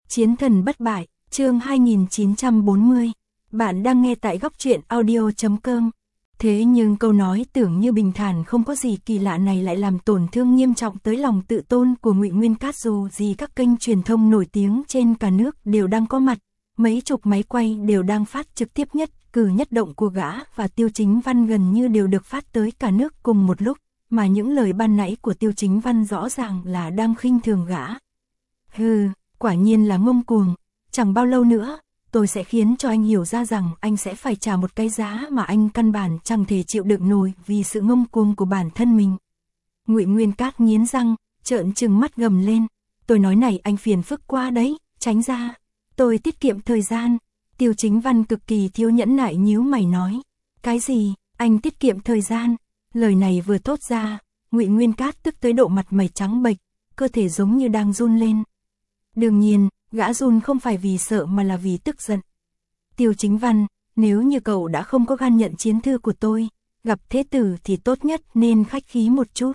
Chiến thần bất bại, chương 2940. Bạn đang nghe tại góc truyện audio.com. Thế nhưng câu nói tưởng như bình thản không có gì kỳ lạ này lại làm tổn thương nghiêm trọng tới lòng tự tôn của Ngụy Nguyên Cát. Dù gì các kênh truyền thông nổi tiếng trên cả nước đều đang có mặt, mấy chục máy quay đều đang phát trực tiếp nhất cử nhất động của gã và Tiêu Chính Văn gần như đều được phát tới cả nước cùng một lúc, mà những lời ban nãy của Tiêu Chính Văn rõ ràng là đang khinh thường gã. Hừ, quả nhiên là ngông cuồng, chẳng bao lâu nữa, tôi sẽ khiến cho anh hiểu ra rằng anh sẽ phải trả một cái giá mà anh căn bản chẳng thể chịu đựng nổi vì sự ngông cuồng của bản thân mình. Ngụy Nguyên Cát nghiến răng, trợn trừng mắt gầm lên, tôi nói này anh phiền phức quá đấy, tránh ra, tôi tiết kiệm thời gian. Tiêu Chính Văn cực kỳ thiếu nhẫn nại nhíu mày nói, cái gì, anh tiết kiệm thời gian? Lời này vừa thốt ra, Ngụy Nguyên Cát tức tới độ mặt mày trắng bệch, cơ thể giống như đang run lên. Đương nhiên, gã run không phải vì sợ mà là vì tức giận. Tiêu Chính Văn, nếu như cậu đã không có gan nhận chiến thư của tôi, gặp thế tử thì tốt nhất nên khách khí một chút.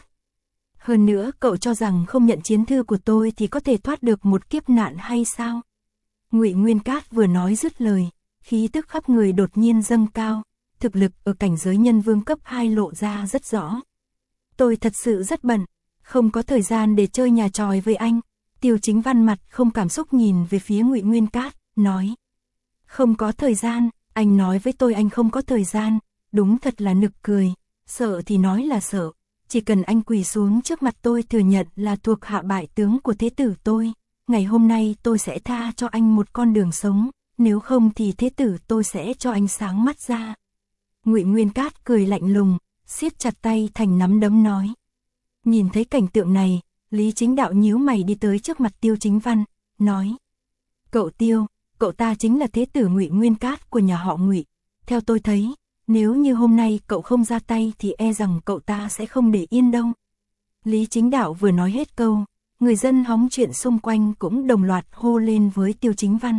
Hơn nữa cậu cho rằng không nhận chiến thư của tôi thì có thể thoát được một kiếp nạn hay sao? Ngụy Nguyên Cát vừa nói dứt lời, khí tức khắp người đột nhiên dâng cao, thực lực ở cảnh giới nhân vương cấp 2 lộ ra rất rõ. Tôi thật sự rất bận, không có thời gian để chơi nhà tròi với anh. Tiêu Chính Văn mặt không cảm xúc nhìn về phía Ngụy Nguyên Cát, nói. Không có thời gian, anh nói với tôi anh không có thời gian, đúng thật là nực cười, sợ thì nói là sợ, chỉ cần anh quỳ xuống trước mặt tôi thừa nhận là thuộc hạ bại tướng của thế tử tôi, ngày hôm nay tôi sẽ tha cho anh một con đường sống, nếu không thì thế tử tôi sẽ cho anh sáng mắt ra. Ngụy Nguyên Cát cười lạnh lùng, siết chặt tay thành nắm đấm nói. Nhìn thấy cảnh tượng này, Lý Chính Đạo nhíu mày đi tới trước mặt Tiêu Chính Văn, nói. Cậu Tiêu, cậu ta chính là thế tử Ngụy Nguyên Cát của nhà họ Ngụy. Theo tôi thấy, nếu như hôm nay cậu không ra tay thì e rằng cậu ta sẽ không để yên đâu. Lý Chính Đạo vừa nói hết câu, người dân hóng chuyện xung quanh cũng đồng loạt hô lên với Tiêu Chính Văn.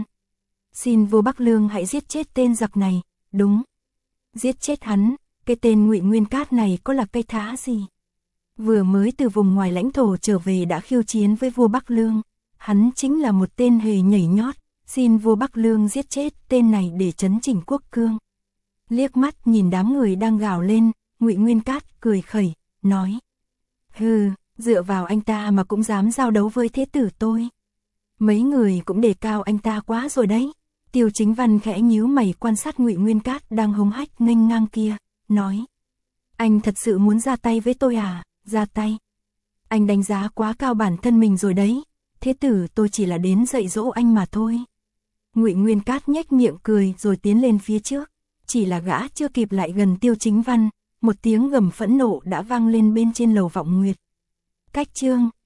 Xin vua Bắc Lương hãy giết chết tên giặc này, đúng. Giết chết hắn, cái tên Ngụy Nguyên Cát này có là cây thá gì? Vừa mới từ vùng ngoài lãnh thổ trở về đã khiêu chiến với vua Bắc Lương, hắn chính là một tên hề nhảy nhót, xin vua Bắc Lương giết chết tên này để trấn chỉnh quốc cương. Liếc mắt nhìn đám người đang gào lên, Ngụy Nguyên Cát cười khẩy, nói. Hừ, dựa vào anh ta mà cũng dám giao đấu với thế tử tôi. Mấy người cũng đề cao anh ta quá rồi đấy. Tiêu Chính Văn khẽ nhíu mày quan sát Ngụy Nguyên Cát đang hống hách nghênh ngang kia, nói. Anh thật sự muốn ra tay với tôi à? Ra tay. Anh đánh giá quá cao bản thân mình rồi đấy, thế tử tôi chỉ là đến dạy dỗ anh mà thôi. Ngụy Nguyên Cát nhếch miệng cười rồi tiến lên phía trước, chỉ là gã chưa kịp lại gần Tiêu Chính Văn, một tiếng gầm phẫn nộ đã vang lên bên trên lầu Vọng Nguyệt. Cách chương,